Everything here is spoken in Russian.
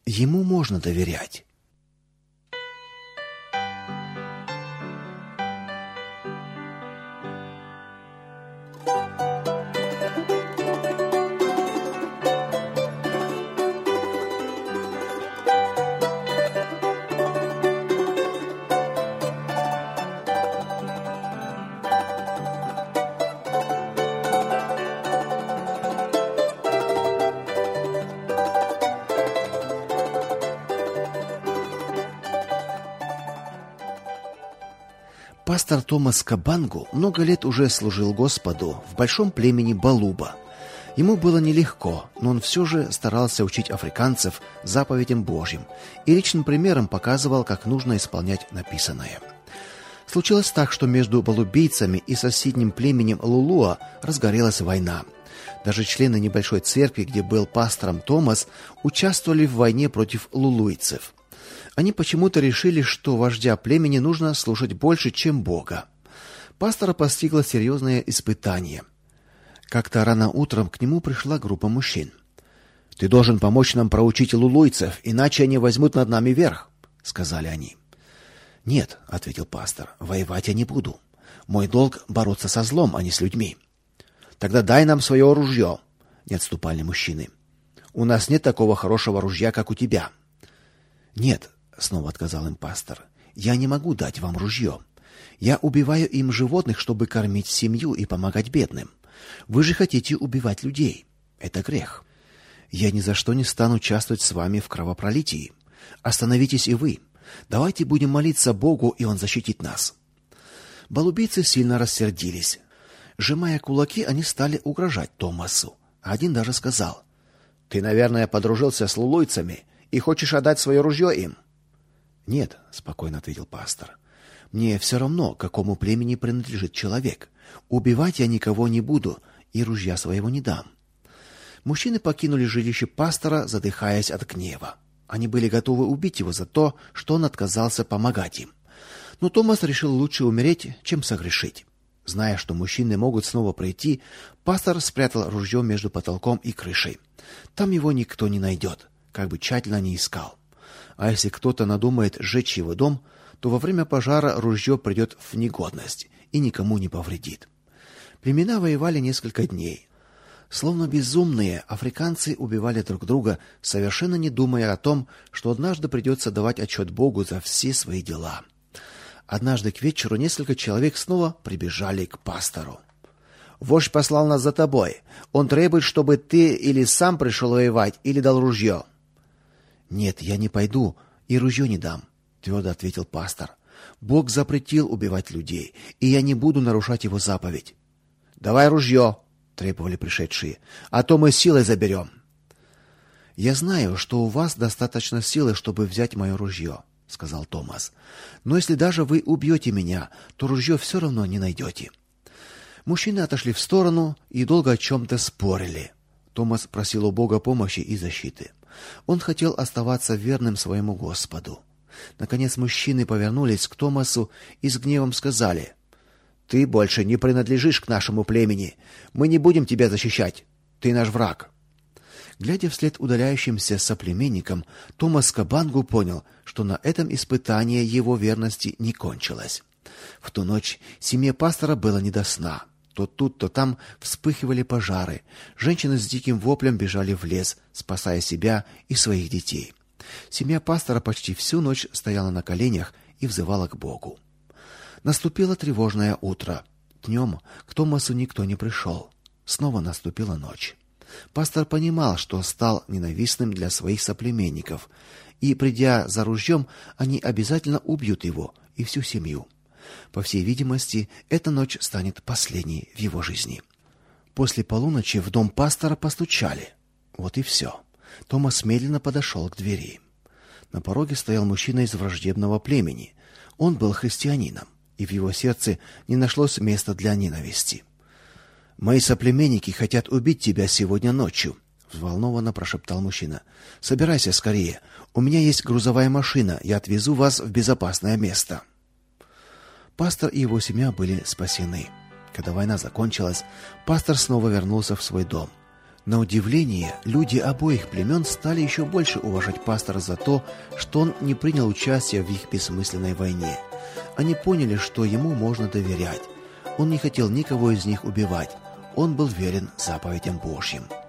Ему можно доверять. Пастор Томас Кабангу много лет уже служил Господу в большом племени Балуба. Ему было нелегко, но он все же старался учить африканцев заповедям Божьим и личным примером показывал, как нужно исполнять написанное. Случилось так, что между балубийцами и соседним племенем Лулуа разгорелась война. Даже члены небольшой церкви, где был пастором Томас, участвовали в войне против лулуйцев. Они почему-то решили, что вождя племени нужно слушать больше, чем Бога. Пастора постигло серьезное испытание. Как-то рано утром к нему пришла группа мужчин. «Ты должен помочь нам проучить лулуйцев, иначе они возьмут над нами верх», — сказали они. «Нет», — ответил пастор, — «воевать я не буду. Мой долг — бороться со злом, а не с людьми». «Тогда дай нам свое ружье», — не отступали мужчины. «У нас нет такого хорошего ружья, как у тебя». «Нет», — снова отказал им пастор, — «я не могу дать вам ружье. Я убиваю им животных, чтобы кормить семью и помогать бедным. Вы же хотите убивать людей. Это грех. Я ни за что не стану участвовать с вами в кровопролитии. Остановитесь и вы. Давайте будем молиться Богу, и Он защитит нас». Балубийцы сильно рассердились. Сжимая кулаки, они стали угрожать Томасу. Один даже сказал: «Ты, наверное, подружился с лулуйцами и хочешь отдать свое ружье им?» «Нет», — спокойно ответил пастор. «Мне все равно, к какому племени принадлежит человек. Убивать я никого не буду и ружья своего не дам». Мужчины покинули жилище пастора, задыхаясь от гнева. Они были готовы убить его за то, что он отказался помогать им. Но Томас решил лучше умереть, чем согрешить. Зная, что мужчины могут снова прийти, пастор спрятал ружье между потолком и крышей. Там его никто не найдет, как бы тщательно ни искал. А если кто-то надумает сжечь его дом, то во время пожара ружье придет в негодность и никому не повредит. Племена воевали несколько дней. Словно безумные, африканцы убивали друг друга, совершенно не думая о том, что однажды придется давать отчет Богу за все свои дела. Однажды к вечеру несколько человек снова прибежали к пастору. «Вождь послал нас за тобой. Он требует, чтобы ты или сам пришел воевать, или дал ружье». «Нет, я не пойду и ружье не дам», — твердо ответил пастор. «Бог запретил убивать людей, и я не буду нарушать его заповедь». «Давай ружье», — требовали пришедшие, — «а то мы силой заберем». «Я знаю, что у вас достаточно силы, чтобы взять мое ружье», — сказал Томас. «Но если даже вы убьете меня, то ружье все равно не найдете». Мужчины отошли в сторону и долго о чем-то спорили. Томас просил у Бога помощи и защиты. Он хотел оставаться верным своему Господу. Наконец мужчины повернулись к Томасу и с гневом сказали: «Ты больше не принадлежишь к нашему племени. Мы не будем тебя защищать. Ты наш враг». Глядя вслед удаляющимся соплеменникам, Томас Кабангу понял, что на этом испытание его верности не кончилось. В ту ночь семье пастора было не до сна. То тут, то там вспыхивали пожары. Женщины с диким воплем бежали в лес, спасая себя и своих детей. Семья пастора почти всю ночь стояла на коленях и взывала к Богу. Наступило тревожное утро. Днем к Томасу никто не пришел. Снова наступила ночь. Пастор понимал, что стал ненавистным для своих соплеменников, и, придя за ружьем, они обязательно убьют его и всю семью. По всей видимости, эта ночь станет последней в его жизни. После полуночи в дом пастора постучали. Вот и все. Томас медленно подошел к двери. На пороге стоял мужчина из враждебного племени. Он был христианином, и в его сердце не нашлось места для ненависти. «Мои соплеменники хотят убить тебя сегодня ночью», — взволнованно прошептал мужчина. «Собирайся скорее. У меня есть грузовая машина. Я отвезу вас в безопасное место». Пастор и его семья были спасены. Когда война закончилась, пастор снова вернулся в свой дом. На удивление, люди обоих племен стали еще больше уважать пастора за то, что он не принял участия в их бессмысленной войне. Они поняли, что ему можно доверять. Он не хотел никого из них убивать. Он был верен заповедям Божьим.